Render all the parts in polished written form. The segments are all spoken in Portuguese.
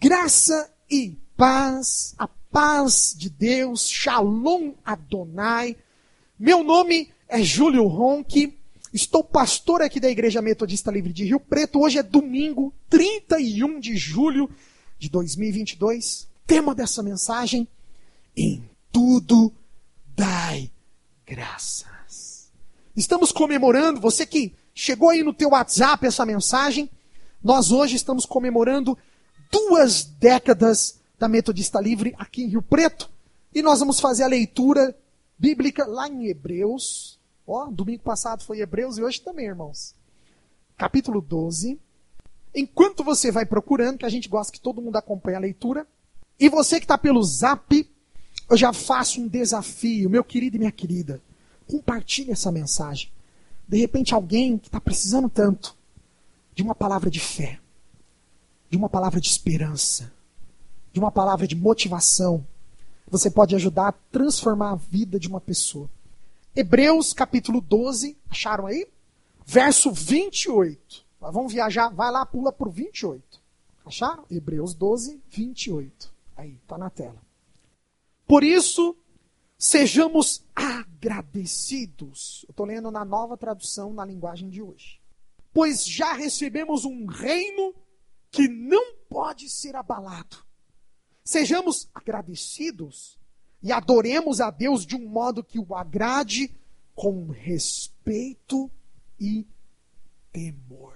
Graça e paz, a paz de Deus, Shalom Adonai. Meu nome é Júlio Ronque, estou pastor aqui da Igreja Metodista Livre de Rio Preto. Hoje é domingo, 31 de julho de 2022. Tema dessa mensagem: em tudo dai graças. Estamos comemorando, você que chegou aí no teu WhatsApp essa mensagem, nós hoje estamos comemorando 2 décadas da Metodista Livre aqui em Rio Preto. E nós vamos fazer a leitura bíblica lá em Hebreus. Domingo passado foi Hebreus e hoje também, irmãos. Capítulo 12. Enquanto você vai procurando, que a gente gosta que todo mundo acompanhe a leitura. E você que está pelo Zap, eu já faço um desafio, meu querido e minha querida. Compartilhe essa mensagem. De repente alguém que está precisando tanto de uma palavra de fé, de uma palavra de esperança, de uma palavra de motivação, você pode ajudar a transformar a vida de uma pessoa. Hebreus capítulo 12, acharam aí? Verso 28. Vamos viajar, vai lá, pula para o 28. Acharam? Hebreus 12, 28. Aí, está na tela. Por isso, sejamos agradecidos. Eu estou lendo na nova tradução, na linguagem de hoje. Pois já recebemos um reino que não pode ser abalado. Sejamos agradecidos e adoremos a Deus de um modo que o agrade, com respeito e temor.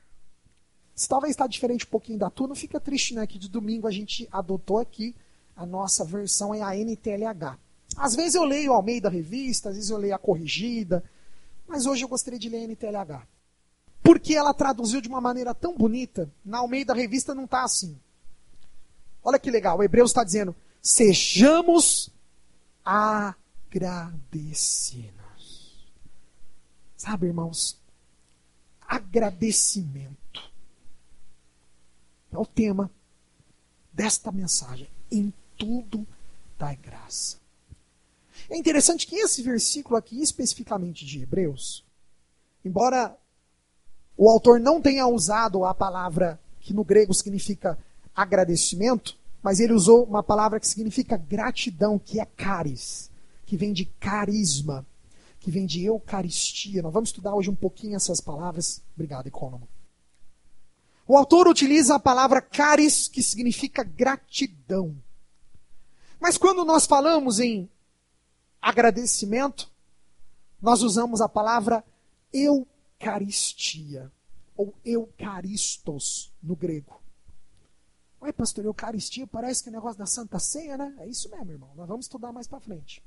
Se talvez está diferente um pouquinho da tua, não fica triste, né? Que de domingo a gente adotou aqui a nossa versão, é a NTLH. Às vezes eu leio a Almeida Revista, às vezes eu leio a Corrigida, mas hoje eu gostaria de ler a NTLH. Porque ela traduziu de uma maneira tão bonita. Na Almeida Revista não está assim. Olha que legal, o Hebreus está dizendo: sejamos agradecidos. Sabe, irmãos, agradecimento é o tema desta mensagem. Em tudo dai graça. É interessante que esse versículo aqui, especificamente de Hebreus, embora o autor não tenha usado a palavra que no grego significa agradecimento, mas ele usou uma palavra que significa gratidão, que é charis, que vem de carisma, que vem de eucaristia. Nós vamos estudar hoje um pouquinho essas palavras. Obrigado, Econômico. O autor utiliza a palavra charis, que significa gratidão. Mas quando nós falamos em agradecimento, nós usamos a palavra eucaristia, ou eucaristos no grego. Ué, pastor, eucaristia parece que é o negócio da Santa Ceia, né? É isso mesmo, irmão. Nós vamos estudar mais para frente.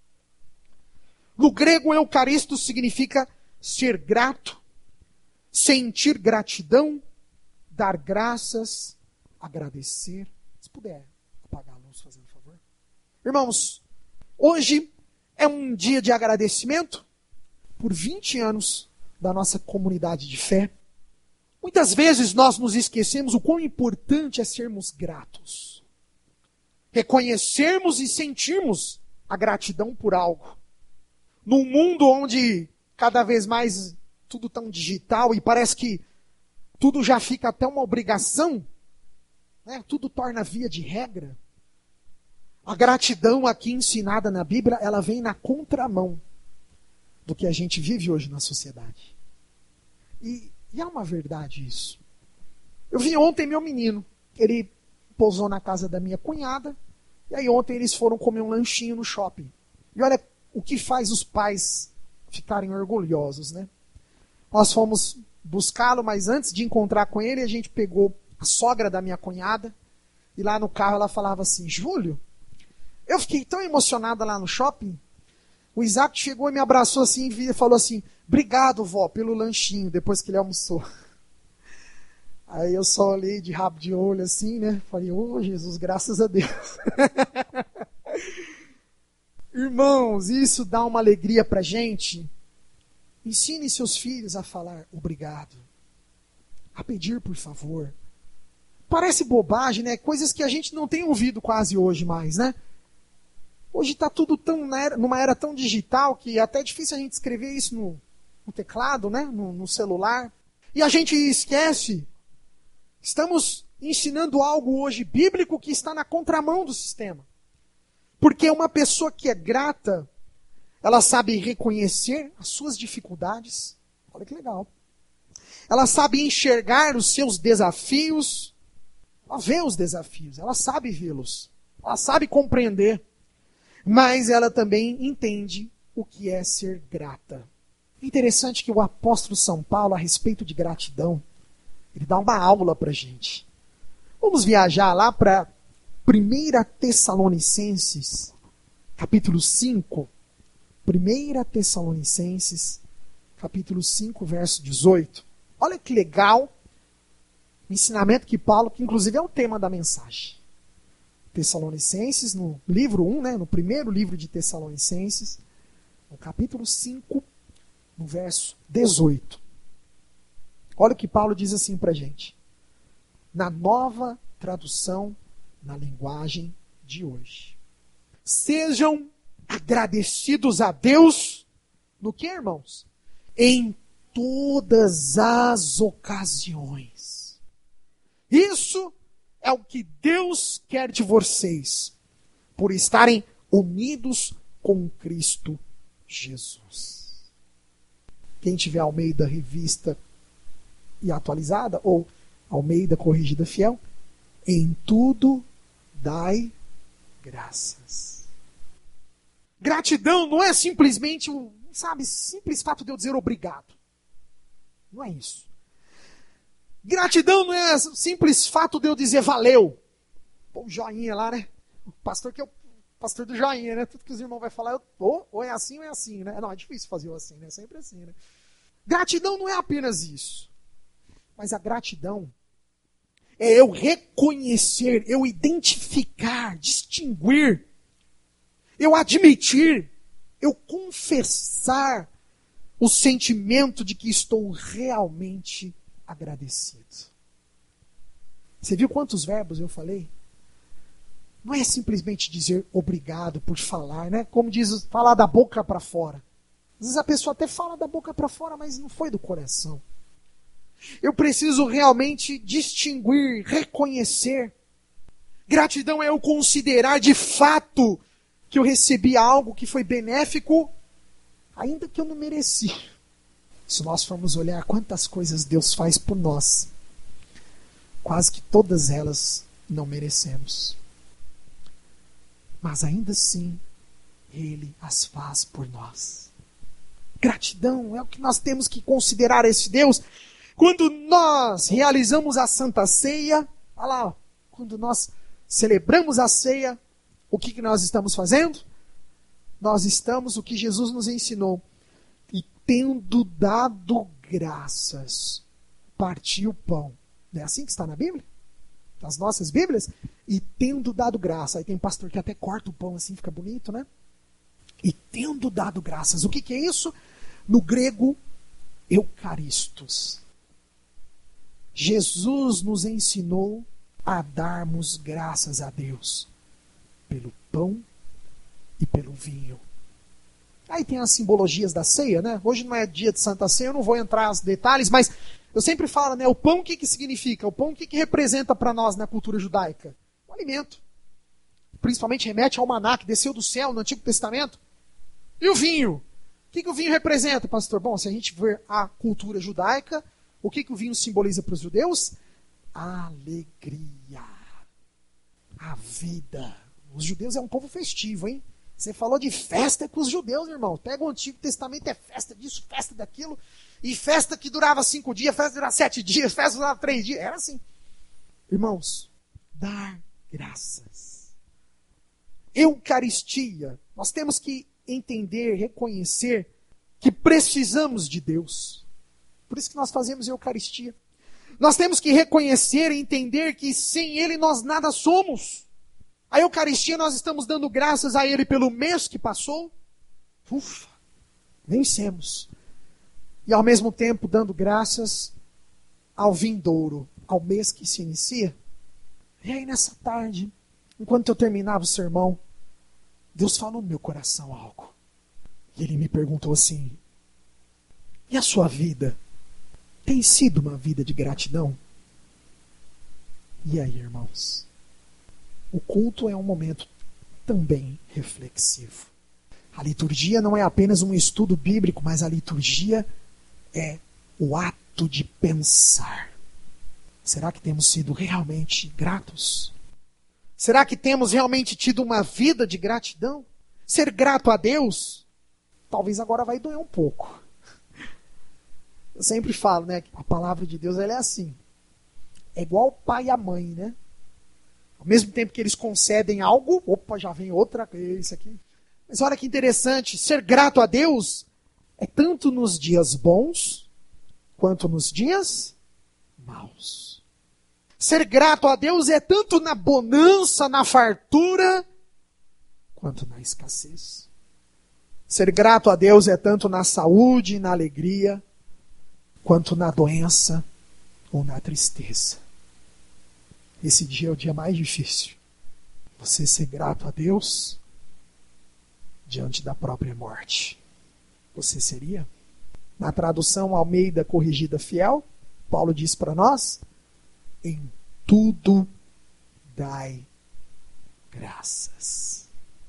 No grego, eucaristos significa ser grato, sentir gratidão, dar graças, agradecer. Se puder apagar a luz, fazendo favor. Irmãos, hoje é um dia de agradecimento por 20 anos da nossa comunidade de fé. Muitas vezes nós nos esquecemos o quão importante é sermos gratos. Reconhecermos e sentirmos a gratidão por algo. Num mundo onde cada vez mais tudo tão digital e parece que tudo já fica até uma obrigação, né? Tudo torna via de regra. A gratidão aqui ensinada na Bíblia, ela vem na contramão do que a gente vive hoje na sociedade. E é uma verdade isso. Eu vi ontem meu menino, ele pousou na casa da minha cunhada, e aí ontem eles foram comer um lanchinho no shopping. E olha o que faz os pais ficarem orgulhosos, né? Nós fomos buscá-lo, mas antes de encontrar com ele, a gente pegou a sogra da minha cunhada, e lá no carro ela falava assim: Júlio, eu fiquei tão emocionada lá no shopping. O Isaac chegou e me abraçou assim e falou assim: obrigado, vó, pelo lanchinho, depois que ele almoçou. Aí eu só olhei de rabo de olho assim, né? Falei: ô Jesus, graças a Deus. Irmãos, isso dá uma alegria pra gente. Ensine seus filhos a falar obrigado, a pedir por favor. Parece bobagem, né? Coisas que a gente não tem ouvido quase hoje mais, né? Hoje está tudo numa era tão digital que é até difícil a gente escrever isso no teclado, né? No celular. E a gente esquece. Estamos ensinando algo hoje bíblico que está na contramão do sistema. Porque uma pessoa que é grata, ela sabe reconhecer as suas dificuldades. Olha que legal. Ela sabe enxergar os seus desafios. Ela vê os desafios, ela sabe vê-los. Ela sabe compreender. Mas ela também entende o que é ser grata. É interessante que o apóstolo São Paulo, a respeito de gratidão, ele dá uma aula para a gente. Vamos viajar lá para 1 Tessalonicenses, capítulo 5. 1 Tessalonicenses, capítulo 5, verso 18. Olha que legal o ensinamento que Paulo, que inclusive é o tema da mensagem. Tessalonicenses, no livro 1, no primeiro livro de Tessalonicenses, no capítulo 5, no verso 18. Olha o que Paulo diz assim para a gente. Na nova tradução, na linguagem de hoje. Sejam agradecidos a Deus no que, irmãos? Em todas as ocasiões. Isso é o que Deus quer de vocês, por estarem unidos com Cristo Jesus. Quem tiver Almeida Revista e Atualizada, ou Almeida Corrigida Fiel, em tudo dai graças. Gratidão não é simplesmente simples fato de eu dizer obrigado. Não é isso. Gratidão não é simples fato de eu dizer valeu. Pô, o joinha lá, né? O pastor que é o pastor do joinha, né? Tudo que os irmãos vão falar, ou é assim ou é assim, né? Não, é difícil fazer o assim, né? Sempre assim, né? Gratidão não é apenas isso. Mas a gratidão é eu reconhecer, eu identificar, distinguir, eu admitir, eu confessar o sentimento de que estou realmente agradecido. Você viu quantos verbos eu falei? Não é simplesmente dizer obrigado por falar, né? Como diz, falar da boca para fora. Às vezes a pessoa até fala da boca para fora, mas não foi do coração. Eu preciso realmente distinguir, reconhecer. Gratidão é eu considerar de fato que eu recebi algo que foi benéfico, ainda que eu não mereci. Se nós formos olhar quantas coisas Deus faz por nós, quase que todas elas não merecemos. Mas ainda assim, Ele as faz por nós. Gratidão é o que nós temos que considerar esse Deus. Quando nós realizamos a Santa Ceia, olha lá, quando nós celebramos a ceia, o que nós estamos fazendo? Nós estamos, o que Jesus nos ensinou, e tendo dado graças, partiu o pão. Não é assim que está na Bíblia? Nas nossas Bíblias? E tendo dado graça. Aí tem pastor que até corta o pão assim, fica bonito, né? E tendo dado graças. O que é isso? No grego, eucaristos. Jesus nos ensinou a darmos graças a Deus pelo pão e pelo vinho. Aí tem as simbologias da ceia, né? Hoje não é dia de Santa Ceia, eu não vou entrar nos detalhes, mas eu sempre falo, né? O pão, o que significa? O pão, o que representa para nós na cultura judaica? O alimento. Principalmente remete ao maná que desceu do céu no Antigo Testamento. E o vinho? O que o vinho representa, pastor? Bom, se a gente ver a cultura judaica, o que o vinho simboliza para os judeus? A alegria. A vida. Os judeus é um povo festivo, hein? Você falou de festa com os judeus, irmão. Pega o Antigo Testamento, é festa disso, festa daquilo. E festa que durava 5 dias, festa que durava 7 dias, festa que durava 3 dias. Era assim. Irmãos, dar graças. Eucaristia. Nós temos que entender, reconhecer que precisamos de Deus. Por isso que nós fazemos Eucaristia. Nós temos que reconhecer e entender que sem Ele nós nada somos. A Eucaristia nós estamos dando graças a Ele pelo mês que passou. Ufa, vencemos. E ao mesmo tempo dando graças ao vindouro, ao mês que se inicia. E aí nessa tarde, enquanto eu terminava o sermão, Deus falou no meu coração algo. E Ele me perguntou assim, e a sua vida tem sido uma vida de gratidão? E aí, irmãos? O culto é um momento também reflexivo. A liturgia não é apenas um estudo bíblico, mas a liturgia é o ato de pensar. Será que temos sido realmente gratos? Será que temos realmente tido uma vida de gratidão? Ser grato a Deus, talvez agora vai doer um pouco. Eu sempre falo, né? A palavra de Deus ela é assim. É igual o pai e a mãe, né? Ao mesmo tempo que eles concedem algo, opa, já vem outra coisa, isso aqui. Mas olha que interessante, ser grato a Deus é tanto nos dias bons, quanto nos dias maus. Ser grato a Deus é tanto na bonança, na fartura, quanto na escassez. Ser grato a Deus é tanto na saúde e na alegria, quanto na doença ou na tristeza. Esse dia é o dia mais difícil. Você ser grato a Deus diante da própria morte. Você seria? Na tradução Almeida Corrigida Fiel, Paulo diz para nós: em tudo dai graças.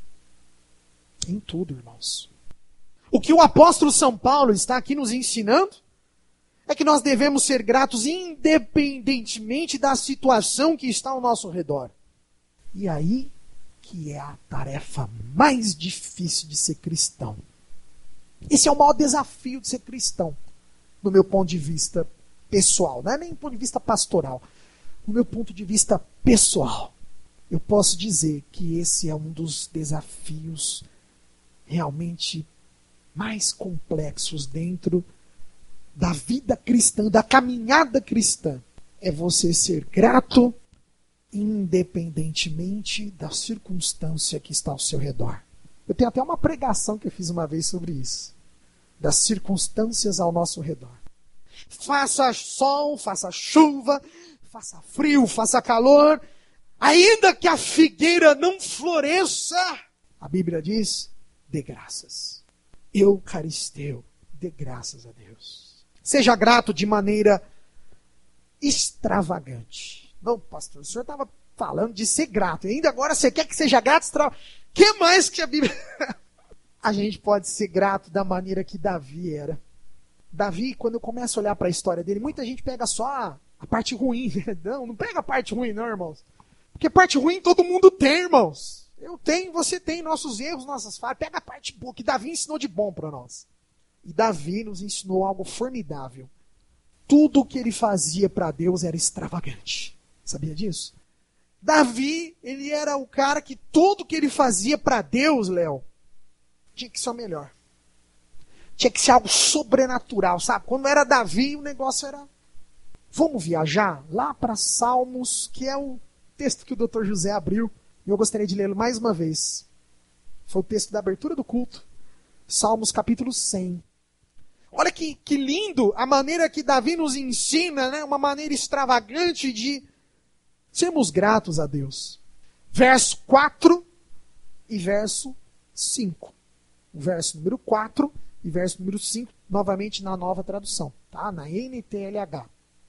Em tudo, irmãos. O que o apóstolo São Paulo está aqui nos ensinando é que nós devemos ser gratos independentemente da situação que está ao nosso redor. E aí que é a tarefa mais difícil de ser cristão. Esse é o maior desafio de ser cristão, do meu ponto de vista pessoal. Não é nem do ponto de vista pastoral. Do meu ponto de vista pessoal. Eu posso dizer que esse é um dos desafios realmente mais complexos dentro da vida cristã, da caminhada cristã. É você ser grato independentemente da circunstância que está ao seu redor. Eu tenho até uma pregação que eu fiz uma vez sobre isso. Das circunstâncias ao nosso redor. Faça sol, faça chuva, faça frio, faça calor, ainda que a figueira não floresça, a Bíblia diz, dê graças. Eucaristeu, dê graças a Deus. Seja grato de maneira extravagante. Não, pastor, o senhor estava falando de ser grato. E ainda agora você quer que seja grato extravagante. O que mais que a Bíblia... A gente pode ser grato da maneira que Davi era. Davi, quando eu começo a olhar para a história dele, muita gente pega só a parte ruim. Não pega a parte ruim não, irmãos. Porque parte ruim todo mundo tem, irmãos. Eu tenho, você tem, nossos erros, nossas falhas. Pega a parte boa, que Davi ensinou de bom para nós. E Davi nos ensinou algo formidável. Tudo o que ele fazia para Deus era extravagante. Sabia disso? Davi, ele era o cara que tudo que ele fazia para Deus, Léo, tinha que ser o melhor. Tinha que ser algo sobrenatural, sabe? Quando era Davi, o negócio era... Vamos viajar lá para Salmos, que é o texto que o Dr. José abriu. E eu gostaria de lê-lo mais uma vez. Foi o texto da abertura do culto. Salmos capítulo 100. Olha que lindo a maneira que Davi nos ensina, né? Uma maneira extravagante de sermos gratos a Deus. Verso 4 e verso 5. O verso número 4 e verso número 5, novamente na nova tradução, tá? Na NTLH.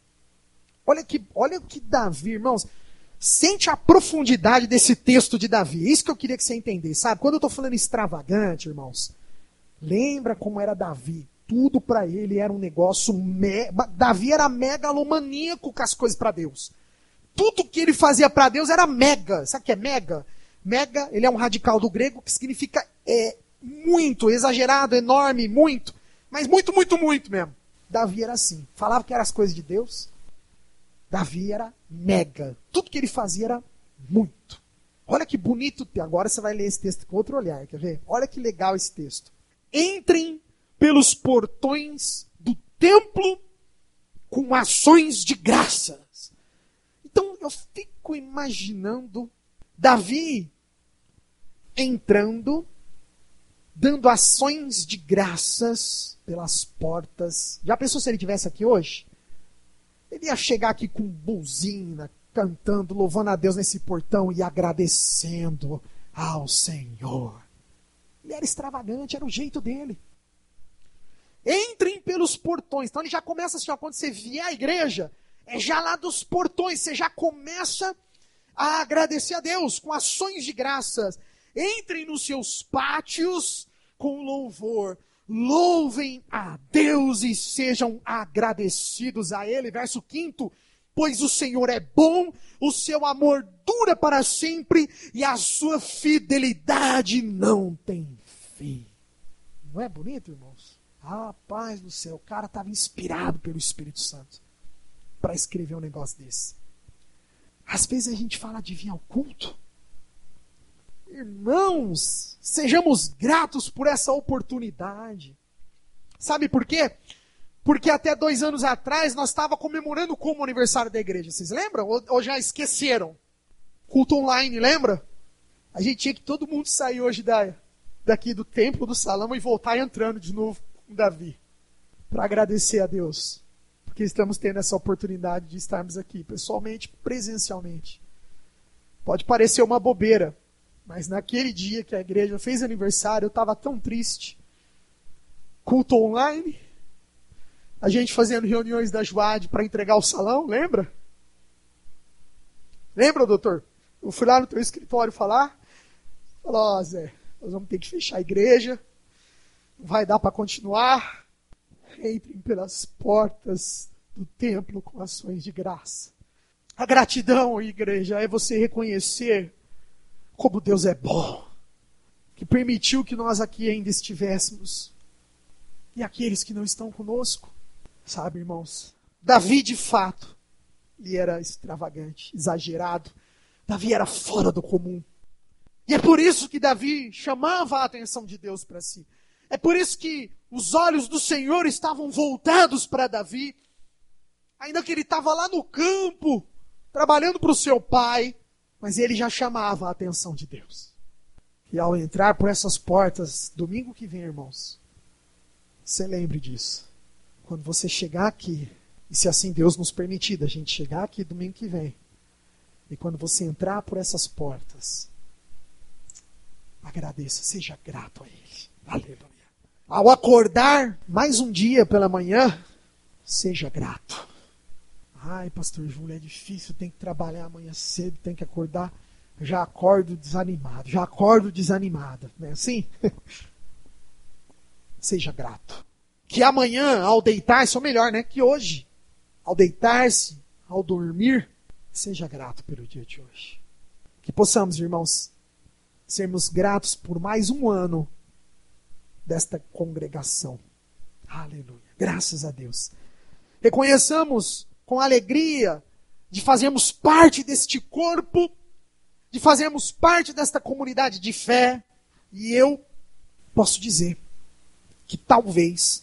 Olha que Davi, irmãos, sente a profundidade desse texto de Davi. É isso que eu queria que você entendesse, sabe? Quando eu estou falando extravagante, irmãos, lembra como era Davi. Tudo para ele era um negócio... Davi era megalomaníaco com as coisas para Deus. Tudo que ele fazia para Deus era mega. Sabe o que é mega? Mega, ele é um radical do grego que significa muito, exagerado, enorme, muito. Mas muito, muito, muito mesmo. Davi era assim. Falava que eram as coisas de Deus. Davi era mega. Tudo que ele fazia era muito. Olha que bonito. Agora você vai ler esse texto com outro olhar. Quer ver? Olha que legal esse texto. Entrem pelos portões do templo com ações de graças. Então eu fico imaginando Davi entrando, dando ações de graças pelas portas. Já pensou se ele estivesse aqui hoje? Ele ia chegar aqui com buzina, cantando, louvando a Deus nesse portão e agradecendo ao Senhor. Ele era extravagante, era o jeito dele. Entrem pelos portões. Então ele já começa assim, ó, quando você vier à igreja, É já lá dos portões, você já começa a agradecer a Deus com ações de graças. Entrem nos seus pátios com louvor. Louvem a Deus e sejam agradecidos a Ele. Verso 5. Pois o Senhor é bom, o seu amor dura para sempre e a sua fidelidade não tem fim. Não é bonito, irmãos? Rapaz do céu, o cara estava inspirado pelo Espírito Santo para escrever um negócio desse. Às vezes a gente fala de vir ao culto. Irmãos, sejamos gratos por essa oportunidade. Sabe por quê? Porque até 2 anos atrás nós estávamos comemorando como aniversário da igreja. Vocês lembram? Ou já esqueceram? Culto online, lembra? A gente tinha que todo mundo sair hoje daqui do templo, do salão e voltar entrando de novo com Davi. Para agradecer a Deus. Porque estamos tendo essa oportunidade de estarmos aqui, pessoalmente, presencialmente. Pode parecer uma bobeira, mas naquele dia que a igreja fez aniversário, eu estava tão triste. Culto online, a gente fazendo reuniões da JUAD para entregar o salão, lembra? Lembra, doutor? Eu fui lá no teu escritório falar, falou, Zé, nós vamos ter que fechar a igreja, não vai dar para continuar. Entrem pelas portas do templo com ações de graça. A gratidão, igreja, é você reconhecer como Deus é bom, que permitiu que nós aqui ainda estivéssemos. E aqueles que não estão conosco, sabe, irmãos? Davi, de fato, ele era extravagante, exagerado. Davi era fora do comum. E é por isso que Davi chamava a atenção de Deus para si. É por isso que os olhos do Senhor estavam voltados para Davi. Ainda que ele estava lá no campo, trabalhando para o seu pai, mas ele já chamava a atenção de Deus. E ao entrar por essas portas, domingo que vem, irmãos, você lembre disso. Quando você chegar aqui, e se assim Deus nos permitir, a gente chegar aqui domingo que vem, e quando você entrar por essas portas, agradeça, seja grato a Ele. Aleluia. Ao acordar mais um dia pela manhã, seja grato. Ai, pastor Júlio, é difícil, tem que trabalhar amanhã cedo, tem que acordar. Já acordo desanimado, já acordo desanimada. Não é assim? Seja grato. Que amanhã, ao deitar-se, ou melhor, né? Que hoje, ao deitar-se, ao dormir, seja grato pelo dia de hoje. Que possamos, irmãos, sermos gratos por mais um ano desta congregação. Aleluia. Graças a Deus. Reconheçamos com alegria de fazermos parte deste corpo, de fazermos parte desta comunidade de fé. E eu posso dizer que talvez,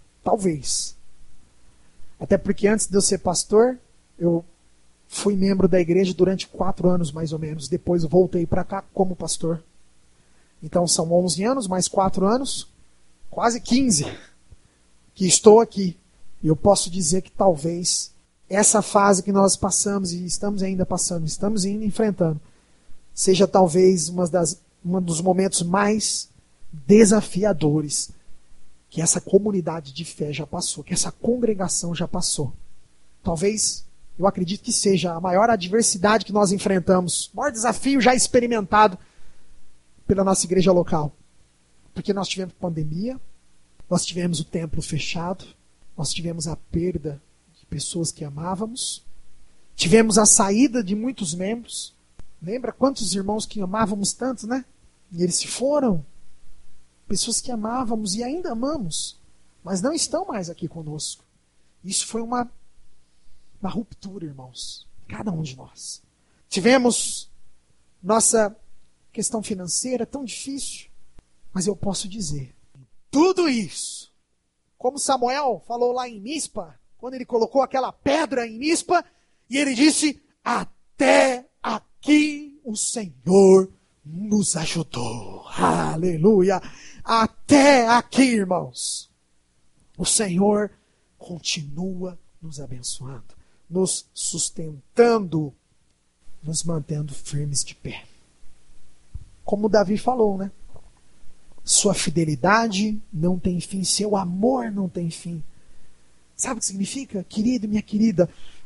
até porque antes de eu ser pastor, eu fui membro da igreja durante 4 anos mais ou menos. Depois eu voltei para cá como pastor. Então são 11 anos, mais 4 anos, quase 15 que estou aqui. E eu posso dizer que talvez essa fase que nós passamos e estamos ainda passando, estamos ainda enfrentando, seja talvez um dos momentos mais desafiadores que essa comunidade de fé já passou, que essa congregação já passou. Talvez, eu acredito que seja a maior adversidade que nós enfrentamos, o maior desafio já experimentado pela nossa igreja local. Porque nós tivemos pandemia, nós tivemos o templo fechado, nós tivemos a perda de pessoas que amávamos, tivemos a saída de muitos membros. Lembra quantos irmãos que amávamos tanto, né? E eles se foram. Pessoas que amávamos e ainda amamos, mas não estão mais aqui conosco. Isso foi uma ruptura, irmãos. Cada um de nós. Tivemos nossa questão financeira tão difícil, mas eu posso dizer, tudo isso, como Samuel falou lá em Mispa, quando ele colocou aquela pedra em Mispa, e ele disse, até aqui o Senhor nos ajudou. Aleluia! Até aqui, irmãos, o Senhor continua nos abençoando, nos sustentando, nos mantendo firmes de pé. Como Davi falou, né? Sua fidelidade não tem fim, seu amor não tem fim. Sabe o que significa? Querido e minha querida,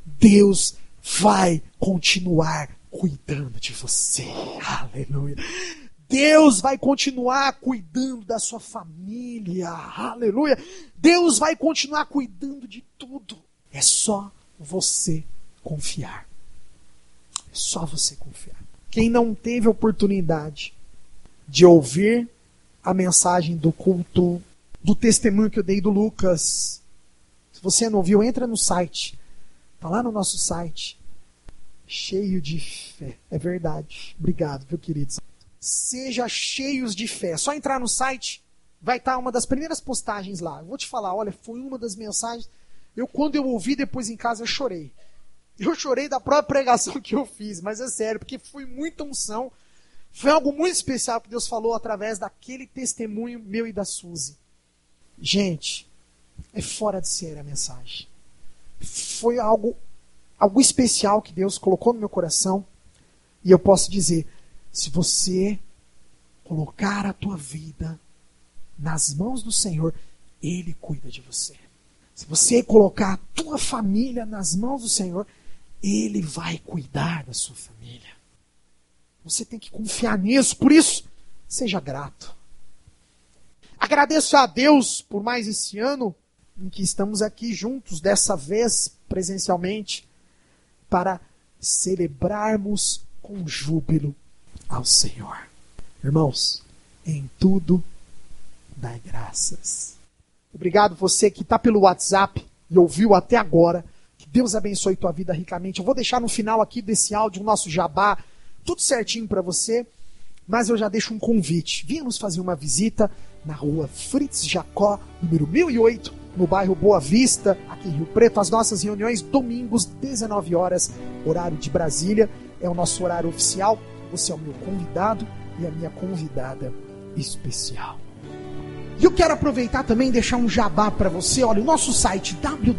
Deus vai continuar cuidando de você. Aleluia. Deus vai continuar cuidando da sua família. Aleluia. Deus vai continuar cuidando de tudo. É só você confiar. É só você confiar. Quem não teve a oportunidade de ouvir a mensagem do culto, do testemunho que eu dei do Lucas, se você não ouviu, entra no site. Está lá no nosso site. Cheio de fé. É verdade. Obrigado, viu, queridos? Seja cheios de fé. Só entrar no site, vai estar uma das primeiras postagens lá. Eu vou te falar, olha, foi uma das mensagens. Quando eu ouvi depois em casa, eu chorei. Eu chorei da própria pregação que eu fiz, mas é sério, porque foi muita unção. Foi algo muito especial que Deus falou através daquele testemunho meu e da Suzy. Gente, é fora de série a mensagem. Foi algo especial que Deus colocou no meu coração. E eu posso dizer, se você colocar a tua vida nas mãos do Senhor, Ele cuida de você. Se você colocar a tua família nas mãos do Senhor, Ele vai cuidar da sua família. Você tem que confiar nisso. Por isso, seja grato. Agradeço a Deus por mais esse ano em que estamos aqui juntos, dessa vez presencialmente, para celebrarmos com júbilo ao Senhor. Irmãos, em tudo dai graças. Obrigado você que está pelo WhatsApp e ouviu até agora. Que Deus abençoe tua vida ricamente. Eu vou deixar no final aqui desse áudio o nosso jabá, tudo certinho para você, mas eu já deixo um convite. Venha nos fazer uma visita na rua Fritz Jacó, número 1008, no bairro Boa Vista, aqui em Rio Preto. As nossas reuniões, domingos, 19 horas, horário de Brasília. É o nosso horário oficial. Você é o meu convidado e a minha convidada especial. E eu quero aproveitar também e deixar um jabá para você. Olha, o nosso site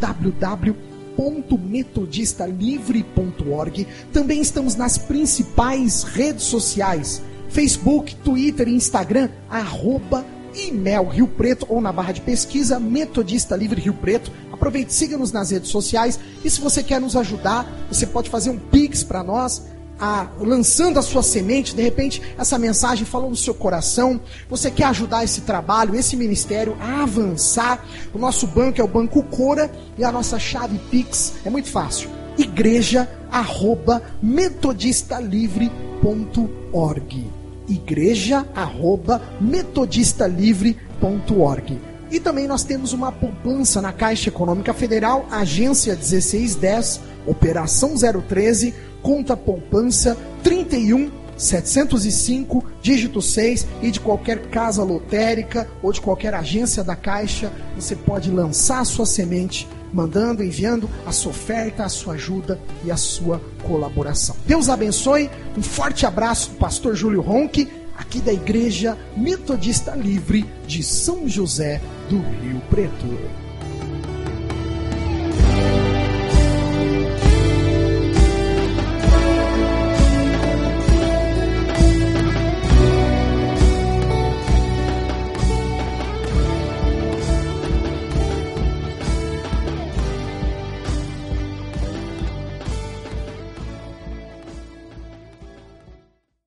www.metodistalivre.org. Também estamos nas principais redes sociais: Facebook, Twitter e Instagram, @IMEL Rio Preto, ou na barra de pesquisa Metodista Livre Rio Preto. Aproveite, siga-nos nas redes sociais. E se você quer nos ajudar, você pode fazer um Pix para nós, lançando a sua semente. De repente essa mensagem falou no seu coração, você quer ajudar esse trabalho, esse ministério a avançar. O nosso banco é o Banco Cora e a nossa chave Pix é muito fácil: igreja@metodistalivre.org. igreja@metodistalivre.org. E também nós temos uma poupança na Caixa Econômica Federal, agência 1610, operação 013, conta poupança 31705, dígito 6, e de qualquer casa lotérica ou de qualquer agência da Caixa, você pode lançar a sua semente, mandando, enviando a sua oferta, a sua ajuda e a sua colaboração. Deus abençoe, um forte abraço do pastor Júlio Ronchi, aqui da Igreja Metodista Livre de São José do Rio Preto.